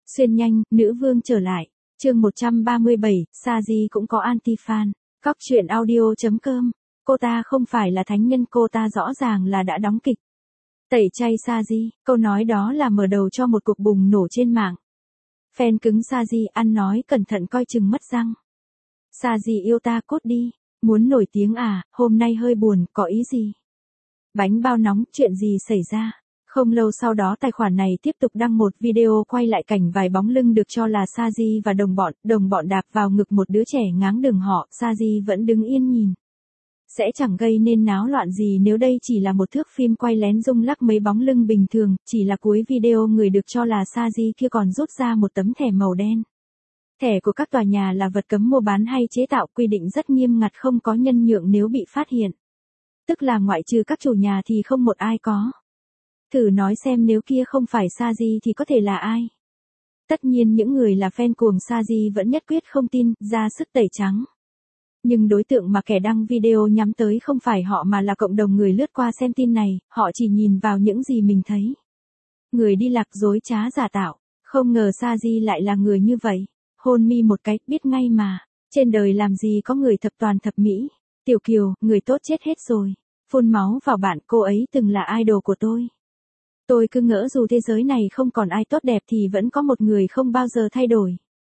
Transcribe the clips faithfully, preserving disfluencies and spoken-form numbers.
Xuyên nhanh, nữ vương trở lại. Chương một trăm ba mươi bảy, Saji cũng có anti-fan. Góc truyện audio chấm com. Cô ta không phải là thánh nhân, cô ta rõ ràng là đã đóng kịch. Tẩy chay Saji, câu nói đó là mở đầu cho một cuộc bùng nổ trên mạng. Fan cứng Saji ăn nói cẩn thận coi chừng mất răng. Saji yêu ta cốt đi, muốn nổi tiếng à, hôm nay hơi buồn, có ý gì? Bánh bao nóng, chuyện gì xảy ra? Không lâu sau đó tài khoản này tiếp tục đăng một video quay lại cảnh vài bóng lưng được cho là Saji và đồng bọn, đồng bọn đạp vào ngực một đứa trẻ ngáng đường họ, Saji vẫn đứng yên nhìn. Sẽ chẳng gây nên náo loạn gì nếu đây chỉ là một thước phim quay lén rung lắc mấy bóng lưng bình thường, chỉ là cuối video người được cho là Saji kia còn rút ra một tấm thẻ màu đen. Thẻ của các tòa nhà là vật cấm mua bán hay chế tạo, quy định rất nghiêm ngặt, không có nhân nhượng nếu bị phát hiện. Tức là ngoại trừ các chủ nhà thì không một ai có. Thử nói xem nếu kia không phải Saji thì có thể là ai? Tất nhiên những người là fan cuồng Saji vẫn nhất quyết không tin, ra sức tẩy trắng. Nhưng đối tượng mà kẻ đăng video nhắm tới không phải họ mà là cộng đồng người lướt qua xem tin này, họ chỉ nhìn vào những gì mình thấy. Người đi lạc dối trá giả tạo, không ngờ Saji lại là người như vậy. Hôn mi một cái, biết ngay mà. Trên đời làm gì có người thập toàn thập mỹ. Tiểu Kiều, người tốt chết hết rồi. Phun máu vào bạn, cô ấy từng là idol của tôi. Tôi cứ ngỡ dù thế giới này không còn ai tốt đẹp thì vẫn có một người không bao giờ thay đổi.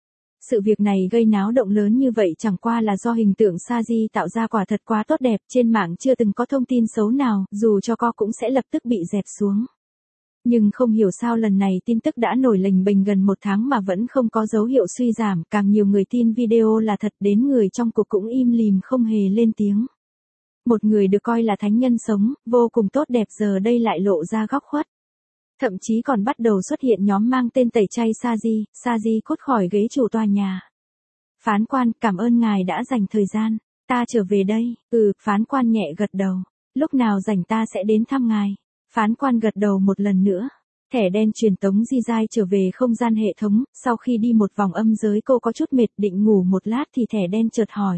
Sự việc này gây náo động lớn như vậy chẳng qua là do hình tượng Saji tạo ra quả thật quá tốt đẹp, trên mạng chưa từng có thông tin xấu nào, dù cho có cũng sẽ lập tức bị dẹp xuống. Nhưng không hiểu sao lần này tin tức đã nổi lềnh bềnh gần một tháng mà vẫn không có dấu hiệu suy giảm, càng nhiều người tin video là thật, đến người trong cuộc cũng im lìm không hề lên tiếng. Một người được coi là thánh nhân sống, vô cùng tốt đẹp giờ đây lại lộ ra góc khuất. Thậm chí còn bắt đầu xuất hiện nhóm mang tên tẩy chay Saji, Saji cút khỏi ghế chủ tòa nhà. Phán quan, cảm ơn ngài đã dành thời gian, ta trở về đây, ừ, phán quan nhẹ gật đầu, lúc nào rảnh ta sẽ đến thăm ngài. Phán quan gật đầu một lần nữa. Thẻ đen truyền tống Jizai trở về không gian hệ thống, sau khi đi một vòng âm giới cô có chút mệt định ngủ một lát thì thẻ đen chợt hỏi.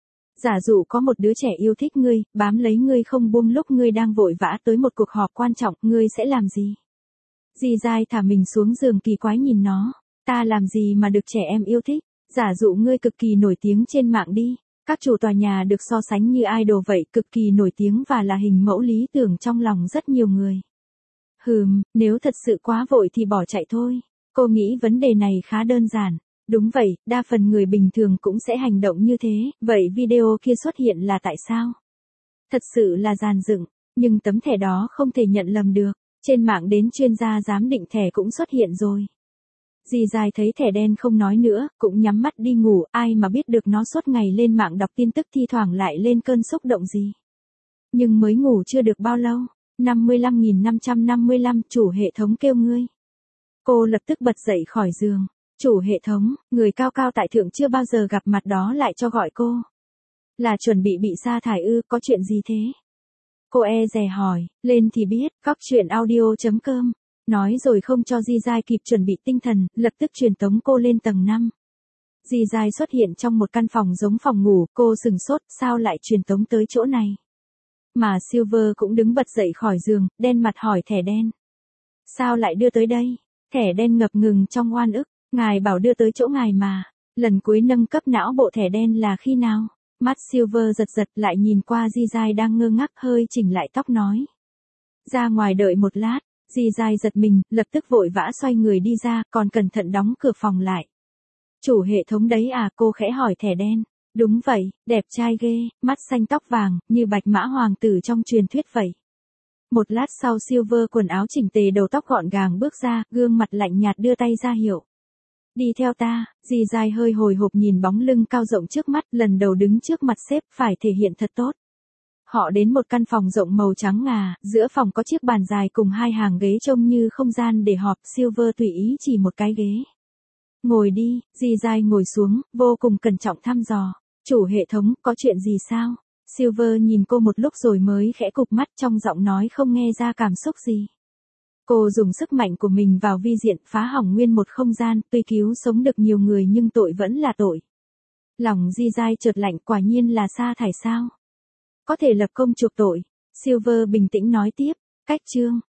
Giả dụ có một đứa trẻ yêu thích ngươi, bám lấy ngươi không buông lúc ngươi đang vội vã tới một cuộc họp quan trọng, ngươi sẽ làm gì? Jizai thả mình xuống giường kỳ quái nhìn nó. Ta làm gì mà được trẻ em yêu thích? Giả dụ ngươi cực kỳ nổi tiếng trên mạng đi. Các chủ tòa nhà được so sánh như idol vậy, cực kỳ nổi tiếng và là hình mẫu lý tưởng trong lòng rất nhiều người. Hừm, nếu thật sự quá vội thì bỏ chạy thôi. Cô nghĩ vấn đề này khá đơn giản. Đúng vậy, đa phần người bình thường cũng sẽ hành động như thế, vậy video kia xuất hiện là tại sao? Thật sự là dàn dựng, nhưng tấm thẻ đó không thể nhận lầm được. Trên mạng đến chuyên gia giám định thẻ cũng xuất hiện rồi. Jizai thấy thẻ đen không nói nữa, cũng nhắm mắt đi ngủ, ai mà biết được nó suốt ngày lên mạng đọc tin tức thi thoảng lại lên cơn xúc động gì. Nhưng mới ngủ chưa được bao lâu, năm mươi lăm nghìn năm trăm năm mươi lăm chủ hệ thống kêu ngươi. Cô lập tức bật dậy khỏi giường. Chủ hệ thống, người cao cao tại thượng chưa bao giờ gặp mặt đó lại cho gọi cô. Là chuẩn bị bị sa thải ư, có chuyện gì thế? Cô e dè hỏi, lên thì biết, góc truyện audio chấm com. Nói rồi không cho Jizai kịp chuẩn bị tinh thần, lập tức truyền tống cô lên tầng năm. Jizai xuất hiện trong một căn phòng giống phòng ngủ, cô sừng sốt, sao lại truyền tống tới chỗ này? Mà Silver cũng đứng bật dậy khỏi giường, đen mặt hỏi thẻ đen. Sao lại đưa tới đây? Thẻ đen ngập ngừng trong oan ức, ngài bảo đưa tới chỗ ngài mà. Lần cuối nâng cấp não bộ thẻ đen là khi nào? Mắt Silver giật giật lại nhìn qua Jizai đang ngơ ngác hơi chỉnh lại tóc nói. Ra ngoài đợi một lát, Jizai giật mình, lập tức vội vã xoay người đi ra, còn cẩn thận đóng cửa phòng lại. Chủ hệ thống đấy à, cô khẽ hỏi thẻ đen. Đúng vậy, đẹp trai ghê, mắt xanh tóc vàng, như bạch mã hoàng tử trong truyền thuyết vậy. Một lát sau Silver quần áo chỉnh tề đầu tóc gọn gàng bước ra, gương mặt lạnh nhạt đưa tay ra hiệu. Đi theo ta, Jizai hơi hồi hộp nhìn bóng lưng cao rộng trước mắt, lần đầu đứng trước mặt sếp, phải thể hiện thật tốt. Họ đến một căn phòng rộng màu trắng ngà, giữa phòng có chiếc bàn dài cùng hai hàng ghế trông như không gian để họp, Silver tùy ý chỉ một cái ghế. Ngồi đi, Jizai ngồi xuống, vô cùng cẩn trọng thăm dò. Chủ hệ thống, có chuyện gì sao? Silver nhìn cô một lúc rồi mới khẽ cụp mắt, trong giọng nói không nghe ra cảm xúc gì. Cô dùng sức mạnh của mình vào vi diện, phá hỏng nguyên một không gian, tuy cứu sống được nhiều người nhưng tội vẫn là tội. Lòng Jizai chợt lạnh, quả nhiên là sa thải sao? Có thể lập công chuộc tội. Silver bình tĩnh nói tiếp, cách chương,